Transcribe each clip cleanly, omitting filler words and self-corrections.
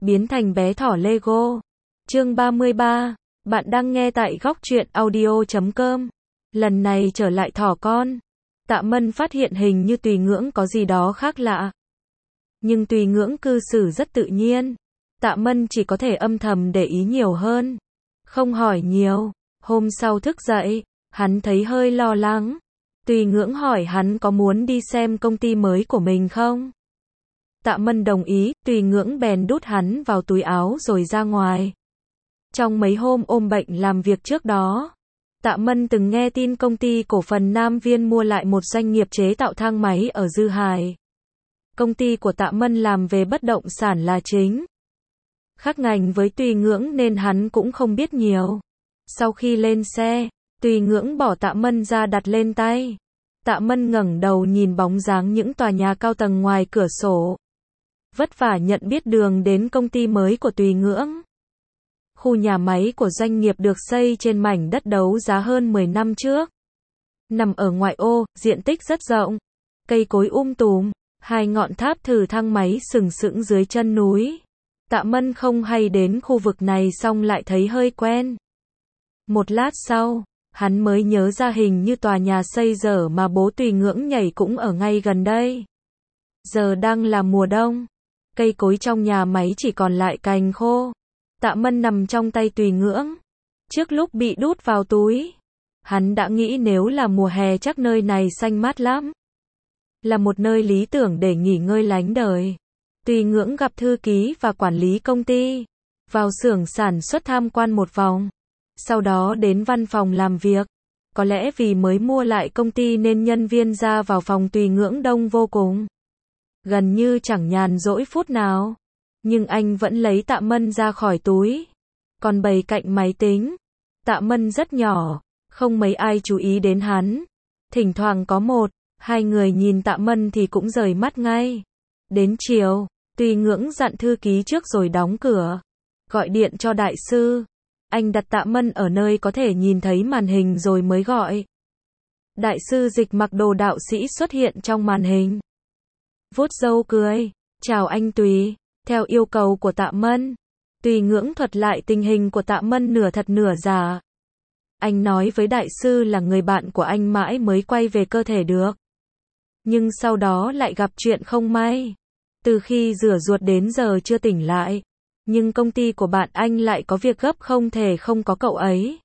biến thành bé thỏ Lego. Chương 33. Bạn đang nghe tại góc truyện audio.com. Lần này trở lại thỏ con. Tạ Mân phát hiện hình như Tùy Ngưỡng có gì đó khác lạ. Nhưng Tùy Ngưỡng cư xử rất tự nhiên. Tạ Mân chỉ có thể âm thầm để ý nhiều hơn. Không hỏi nhiều. Hôm sau thức dậy, hắn thấy hơi lo lắng. Tùy Ngưỡng hỏi hắn có muốn đi xem công ty mới của mình không? Tạ Mân đồng ý, Tùy Ngưỡng bèn đút hắn vào túi áo rồi ra ngoài. Trong mấy hôm ôm bệnh làm việc trước đó, Tạ Mân từng nghe tin công ty cổ phần Nam Viên mua lại một doanh nghiệp chế tạo thang máy ở Dư Hải. Công ty của Tạ Mân làm về bất động sản là chính. Khác ngành với Tùy Ngưỡng nên hắn cũng không biết nhiều. Sau khi lên xe, Tùy Ngưỡng bỏ Tạ Mân ra đặt lên tay. Tạ Mân ngẩng đầu nhìn bóng dáng những tòa nhà cao tầng ngoài cửa sổ. Vất vả nhận biết đường đến công ty mới của Tùy Ngưỡng. Khu nhà máy của doanh nghiệp được xây trên mảnh đất đấu giá hơn 10 năm trước. Nằm ở ngoại ô, diện tích rất rộng. Cây cối tùm, hai ngọn tháp thử thang máy sừng sững dưới chân núi. Tạ Mân không hay đến khu vực này xong lại thấy hơi quen. Một lát sau, hắn mới nhớ ra hình như tòa nhà xây dở mà bố Tùy Ngưỡng nhảy cũng ở ngay gần đây. Giờ đang là mùa đông. Cây cối trong nhà máy chỉ còn lại cành khô. Tạ Mân nằm trong tay Tùy Ngưỡng. Trước lúc bị đút vào túi, hắn đã nghĩ nếu là mùa hè chắc nơi này xanh mát lắm. Là một nơi lý tưởng để nghỉ ngơi lánh đời. Tùy Ngưỡng gặp thư ký và quản lý công ty. Vào xưởng sản xuất tham quan một vòng. Sau đó đến văn phòng làm việc. Có lẽ vì mới mua lại công ty nên nhân viên ra vào phòng Tùy Ngưỡng đông vô cùng. Gần như chẳng nhàn rỗi phút nào. Nhưng anh vẫn lấy Tạ Mân ra khỏi túi. Còn bày cạnh máy tính. Tạ Mân rất nhỏ. Không mấy ai chú ý đến hắn. Thỉnh thoảng có một, hai người nhìn Tạ Mân thì cũng rời mắt ngay. Đến chiều, Tùy Ngưỡng dặn thư ký trước rồi đóng cửa. Gọi điện cho đại sư. Anh đặt Tạ Mân ở nơi có thể nhìn thấy màn hình rồi mới gọi. Đại sư Dịch mặc đồ đạo sĩ xuất hiện trong màn hình. Vuốt râu cười. Chào anh Tùy. Theo yêu cầu của Tạ Mân, Tùy Ngưỡng thuật lại tình hình của Tạ Mân nửa thật nửa giả. Anh nói với đại sư là người bạn của anh mãi mới quay về cơ thể được. Nhưng sau đó lại gặp chuyện không may. Từ khi rửa ruột đến giờ chưa tỉnh lại. Nhưng công ty của bạn anh lại có việc gấp không thể không có cậu ấy.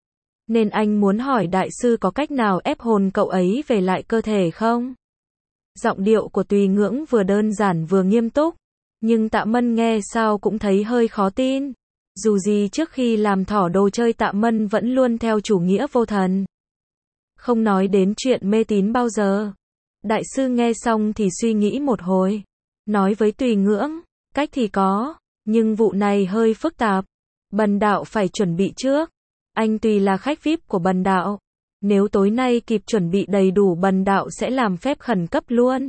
Nên anh muốn hỏi đại sư có cách nào ép hồn cậu ấy về lại cơ thể không? Giọng điệu của Tùy Ngưỡng vừa đơn giản vừa nghiêm túc. Nhưng Tạ Mân nghe sao cũng thấy hơi khó tin. Dù gì trước khi làm thỏ đồ chơi Tạ Mân vẫn luôn theo chủ nghĩa vô thần. Không nói đến chuyện mê tín bao giờ. Đại sư nghe xong thì suy nghĩ một hồi. Nói với Tùy Ngưỡng, cách thì có, nhưng vụ này hơi phức tạp. Bần đạo phải chuẩn bị trước. Anh Tùy là khách VIP của bần đạo. Nếu tối nay kịp chuẩn bị đầy đủ bần đạo sẽ làm phép khẩn cấp luôn.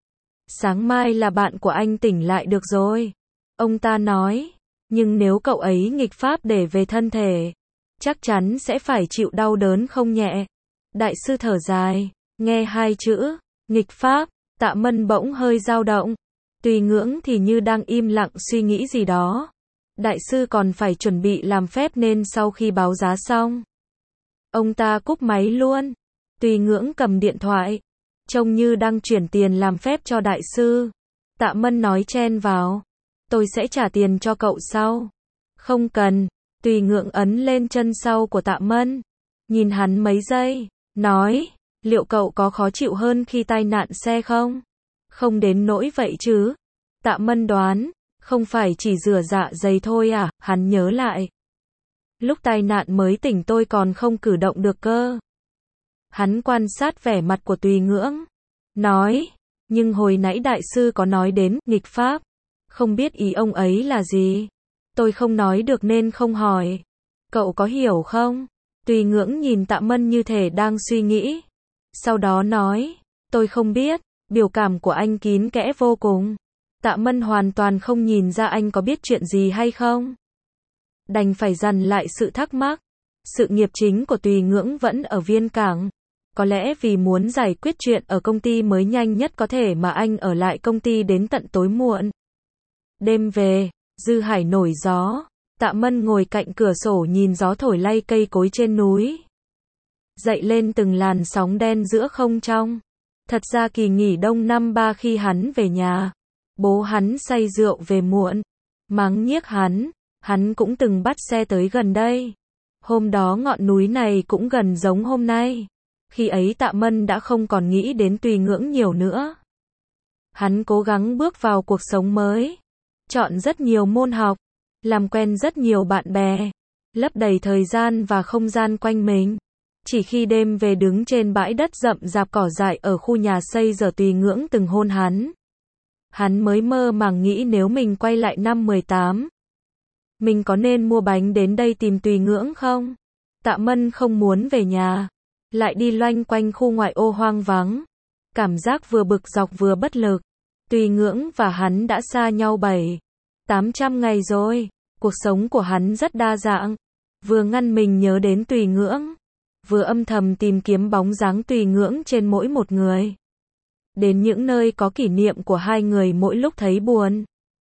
Sáng mai là bạn của anh tỉnh lại được rồi. Ông ta nói. Nhưng nếu cậu ấy nghịch pháp để về thân thể, chắc chắn sẽ phải chịu đau đớn không nhẹ. Đại sư thở dài. Nghe hai chữ, nghịch pháp, Tạ Mân bỗng hơi dao động. Tùy Ngưỡng thì như đang im lặng suy nghĩ gì đó. Đại sư còn phải chuẩn bị làm phép nên sau khi báo giá xong, ông ta cúp máy luôn. Tùy Ngưỡng cầm điện thoại. Trông như đang chuyển tiền làm phép cho đại sư. Tạ Mân nói chen vào. Tôi sẽ trả tiền cho cậu sau. Không cần. Tùy Ngưỡng ấn lên chân sau của Tạ Mân. Nhìn hắn mấy giây. Nói. Liệu cậu có khó chịu hơn khi tai nạn xe không? Không đến nỗi vậy chứ. Tạ Mân đoán. Không phải chỉ rửa dạ dày thôi à? Hắn nhớ lại. Lúc tai nạn mới tỉnh tôi còn không cử động được cơ. Hắn quan sát vẻ mặt của Tùy Ngưỡng. Nói. Nhưng hồi nãy đại sư có nói đến nghịch pháp. Không biết ý ông ấy là gì. Tôi không nói được nên không hỏi. Cậu có hiểu không? Tùy Ngưỡng nhìn Tạ Mân như thể đang suy nghĩ. Sau đó nói. Tôi không biết. Biểu cảm của anh kín kẽ vô cùng. Tạ Mân hoàn toàn không nhìn ra anh có biết chuyện gì hay không. Đành phải dằn lại sự thắc mắc. Sự nghiệp chính của Tùy Ngưỡng vẫn ở Viên Cảng. Có lẽ vì muốn giải quyết chuyện ở công ty mới nhanh nhất có thể mà anh ở lại công ty đến tận tối muộn. Đêm về, Dư Hải nổi gió. Tạ Mân ngồi cạnh cửa sổ nhìn gió thổi lay cây cối trên núi. Dậy lên từng làn sóng đen giữa không trong. Thật ra kỳ nghỉ đông năm 3 khi hắn về nhà, bố hắn say rượu về muộn, mắng nhiếc hắn cũng từng bắt xe tới gần đây. Hôm đó ngọn núi này cũng gần giống hôm nay. Khi ấy Tạ Mân đã không còn nghĩ đến Tùy Ngưỡng nhiều nữa. Hắn cố gắng bước vào cuộc sống mới, chọn rất nhiều môn học, làm quen rất nhiều bạn bè, lấp đầy thời gian và không gian quanh mình. Chỉ khi đêm về đứng trên bãi đất rậm rạp cỏ dại ở khu nhà xây giờ Tùy Ngưỡng từng hôn hắn mới mơ màng nghĩ nếu mình quay lại năm 18, mình có nên mua bánh đến đây tìm Tùy Ngưỡng không? Tạ Mân không muốn về nhà, lại đi loanh quanh khu ngoại ô hoang vắng. Cảm giác vừa bực dọc vừa bất lực. Tùy Ngưỡng và hắn đã xa nhau 700-800 ngày rồi. Cuộc sống của hắn rất đa dạng. Vừa ngăn mình nhớ đến Tùy Ngưỡng, vừa âm thầm tìm kiếm bóng dáng Tùy Ngưỡng trên mỗi một người. Đến những nơi có kỷ niệm của hai người mỗi lúc thấy buồn.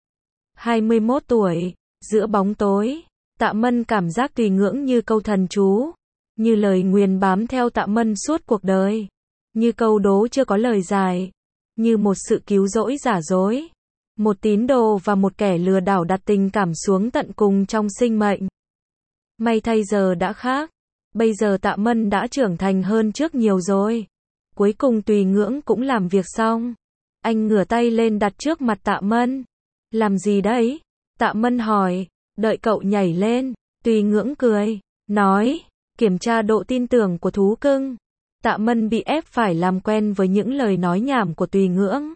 21 tuổi, giữa bóng tối, Tạ Mân cảm giác Tùy Ngưỡng như câu thần chú, như lời nguyền bám theo Tạ Mân suốt cuộc đời, như câu đố chưa có lời giải, như một sự cứu rỗi giả dối, một tín đồ và một kẻ lừa đảo đặt tình cảm xuống tận cùng trong sinh mệnh. May thay giờ đã khác, bây giờ Tạ Mân đã trưởng thành hơn trước nhiều rồi. Cuối cùng Tùy Ngưỡng cũng làm việc xong. Anh ngửa tay lên đặt trước mặt Tạ Mân. Làm gì đấy? Tạ Mân hỏi. Đợi cậu nhảy lên. Tùy Ngưỡng cười, nói, kiểm tra độ tin tưởng của thú cưng. Tạ Mân bị ép phải làm quen với những lời nói nhảm của Tùy Ngưỡng.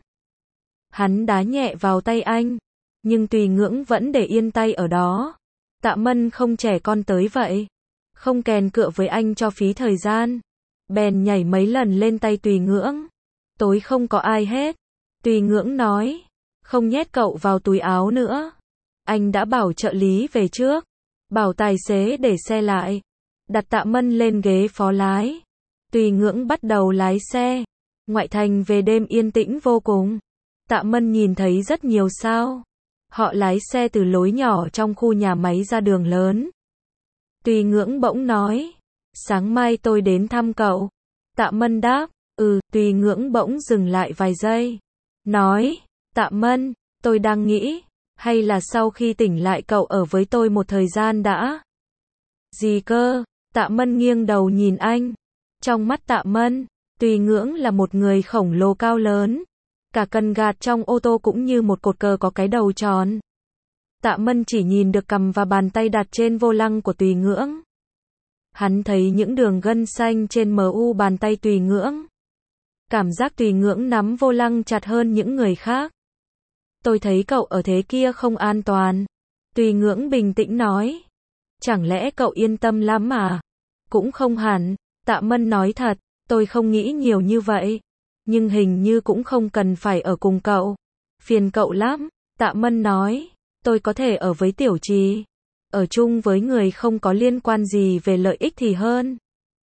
Hắn đá nhẹ vào tay anh, nhưng Tùy Ngưỡng vẫn để yên tay ở đó. Tạ Mân không trẻ con tới vậy, không kèn cựa với anh cho phí thời gian, bèn nhảy mấy lần lên tay Tùy Ngưỡng. Tối không có ai hết. Tùy Ngưỡng nói, không nhét cậu vào túi áo nữa. Anh đã bảo trợ lý về trước, bảo tài xế để xe lại, đặt Tạ Mân lên ghế phó lái. Tùy Ngưỡng bắt đầu lái xe. Ngoại thành về đêm yên tĩnh vô cùng. Tạ Mân nhìn thấy rất nhiều sao. Họ lái xe từ lối nhỏ trong khu nhà máy ra đường lớn. Tùy Ngưỡng bỗng nói, sáng mai tôi đến thăm cậu. Tạ Mân đáp, Tùy Ngưỡng bỗng dừng lại vài giây, nói, Tạ Mân, tôi đang nghĩ, hay là sau khi tỉnh lại cậu ở với tôi một thời gian đã. Gì cơ? Tạ Mân nghiêng đầu nhìn anh. Trong mắt Tạ Mân, Tùy Ngưỡng là một người khổng lồ cao lớn. Cả cần gạt trong ô tô cũng như một cột cờ có cái đầu tròn. Tạ Mân chỉ nhìn được cằm và bàn tay đặt trên vô lăng của Tùy Ngưỡng. Hắn thấy những đường gân xanh trên mu bàn tay Tùy Ngưỡng. Cảm giác Tùy Ngưỡng nắm vô lăng chặt hơn những người khác. Tôi thấy cậu ở thế kia không an toàn. Tùy Ngưỡng bình tĩnh nói. Chẳng lẽ cậu yên tâm lắm à? Cũng không hẳn. Tạ Mân nói thật, tôi không nghĩ nhiều như vậy. Nhưng hình như cũng không cần phải ở cùng cậu. Phiền cậu lắm. Tạ Mân nói, tôi có thể ở với Tiểu Trì. Ở chung với người không có liên quan gì về lợi ích thì hơn.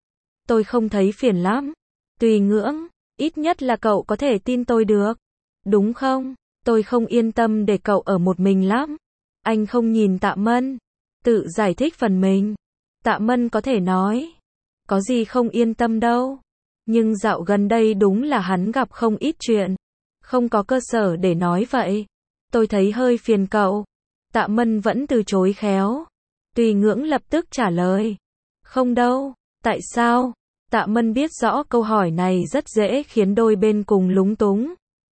Tôi không thấy phiền lắm. Tùy Ngưỡng, ít nhất là cậu có thể tin tôi được. Đúng không? Tôi không yên tâm để cậu ở một mình lắm. Anh không nhìn Tạ Mân, tự giải thích phần mình. Tạ Mân có thể nói, có gì không yên tâm đâu. Nhưng dạo gần đây đúng là hắn gặp không ít chuyện. Không có cơ sở để nói vậy. Tôi thấy hơi phiền cậu. Tạ Mân vẫn từ chối khéo. Tùy Ngưỡng lập tức trả lời. Không đâu. Tại sao? Tạ Mân biết rõ câu hỏi này rất dễ khiến đôi bên cùng lúng túng.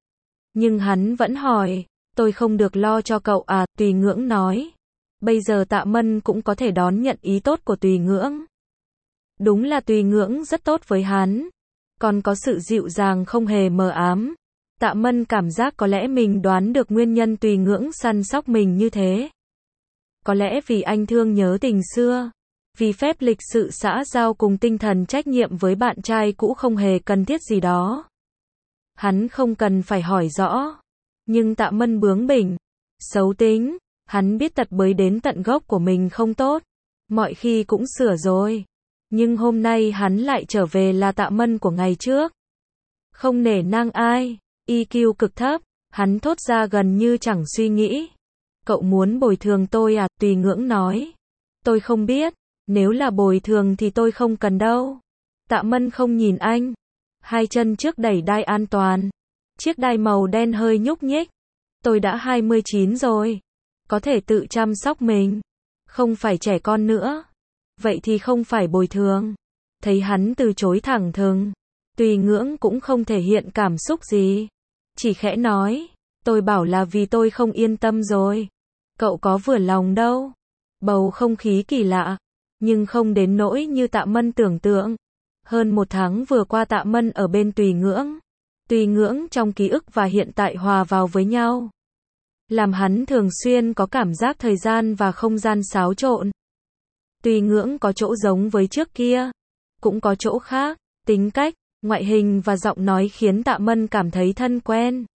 Nhưng hắn vẫn hỏi. Tôi không được lo cho cậu à? Tùy Ngưỡng nói. Bây giờ Tạ Mân cũng có thể đón nhận ý tốt của Tùy Ngưỡng. Đúng là Tùy Ngưỡng rất tốt với hắn. Còn có sự dịu dàng không hề mờ ám. Tạ Mân cảm giác có lẽ mình đoán được nguyên nhân Tùy Ngưỡng săn sóc mình như thế. Có lẽ vì anh thương nhớ tình xưa. Vì phép lịch sự xã giao cùng tinh thần trách nhiệm với bạn trai cũ không hề cần thiết gì đó. Hắn không cần phải hỏi rõ. Nhưng Tạ Mân bướng bỉnh, xấu tính. Hắn biết tật bới đến tận gốc của mình không tốt. Mọi khi cũng sửa rồi. Nhưng hôm nay hắn lại trở về là Tạ Mân của ngày trước. Không nể nang ai, EQ cực thấp, hắn thốt ra gần như chẳng suy nghĩ. Cậu muốn bồi thường tôi à? Tùy Ngưỡng nói. Tôi không biết, nếu là bồi thường thì tôi không cần đâu. Tạ Mân không nhìn anh. Hai chân trước đẩy đai an toàn. Chiếc đai màu đen hơi nhúc nhích. Tôi đã 29 rồi. Có thể tự chăm sóc mình. Không phải trẻ con nữa. Vậy thì không phải bồi thường. Thấy hắn từ chối thẳng thừng. Tùy Ngưỡng cũng không thể hiện cảm xúc gì. Chỉ khẽ nói. Tôi bảo là vì tôi không yên tâm rồi. Cậu có vừa lòng đâu. Bầu không khí kỳ lạ. Nhưng không đến nỗi như Tạ Mân tưởng tượng. Hơn 1 tháng vừa qua Tạ Mân ở bên Tùy Ngưỡng. Tùy Ngưỡng trong ký ức và hiện tại hòa vào với nhau. Làm hắn thường xuyên có cảm giác thời gian và không gian xáo trộn. Tùy Ngưỡng có chỗ giống với trước kia. Cũng có chỗ khác. Tính cách, ngoại hình và giọng nói khiến Tạ Mân cảm thấy thân quen.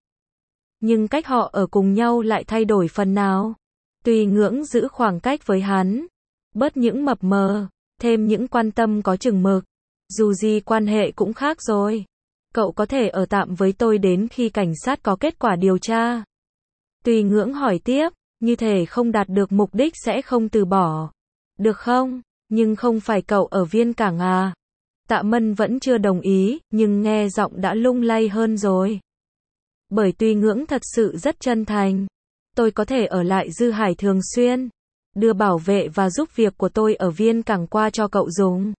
Nhưng cách họ ở cùng nhau lại thay đổi phần nào. Tùy Ngưỡng giữ khoảng cách với hắn. Bớt những mập mờ. Thêm những quan tâm có chừng mực. Dù gì quan hệ cũng khác rồi. Cậu có thể ở tạm với tôi đến khi cảnh sát có kết quả điều tra. Tùy Ngưỡng hỏi tiếp. Như thể không đạt được mục đích sẽ không từ bỏ. Được không? Nhưng không phải cậu ở Viên Cảng à? Tạ Mân vẫn chưa đồng ý, nhưng nghe giọng đã lung lay hơn rồi. Bởi Tùy Ngưỡng thật sự rất chân thành. Tôi có thể ở lại Dư Hải thường xuyên. Đưa bảo vệ và giúp việc của tôi ở Viên Cảng qua cho cậu dùng.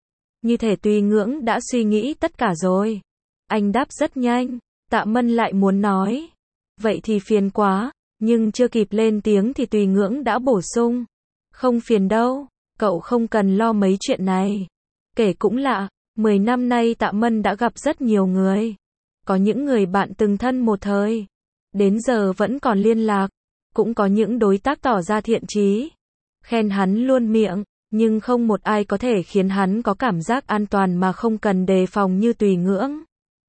Như thể Tùy Ngưỡng đã suy nghĩ tất cả rồi. Anh đáp rất nhanh. Tạ Mân lại muốn nói. Vậy thì phiền quá. Nhưng chưa kịp lên tiếng thì Tùy Ngưỡng đã bổ sung. Không phiền đâu. Cậu không cần lo mấy chuyện này. Kể cũng lạ. 10 năm nay Tạ Mân đã gặp rất nhiều người. Có những người bạn từng thân một thời. Đến giờ vẫn còn liên lạc. Cũng có những đối tác tỏ ra thiện chí. Khen hắn luôn miệng. Nhưng không một ai có thể khiến hắn có cảm giác an toàn mà không cần đề phòng như Tùy Ngưỡng.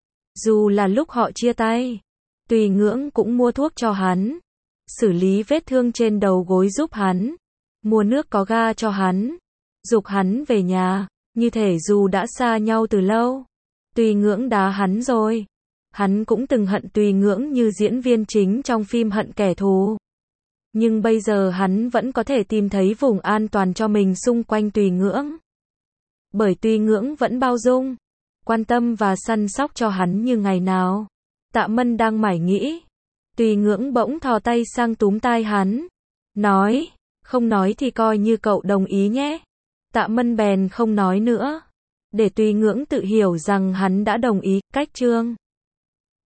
Dù là lúc họ chia tay. Tùy Ngưỡng cũng mua thuốc cho hắn. Xử lý vết thương trên đầu gối giúp hắn. Mua nước có ga cho hắn. Giục hắn về nhà. Như thể dù đã xa nhau từ lâu. Tùy Ngưỡng đá hắn rồi. Hắn cũng từng hận Tùy Ngưỡng như diễn viên chính trong phim Hận Kẻ Thù. Nhưng bây giờ hắn vẫn có thể tìm thấy vùng an toàn cho mình xung quanh Tùy Ngưỡng. Bởi Tùy Ngưỡng vẫn bao dung, quan tâm và săn sóc cho hắn như ngày nào. Tạ Mân đang mải nghĩ. Tùy Ngưỡng bỗng thò tay sang túm tai hắn. Nói, không nói thì coi như cậu đồng ý nhé. Tạ Mân bèn không nói nữa. Để Tùy Ngưỡng tự hiểu rằng hắn đã đồng ý. Cách chương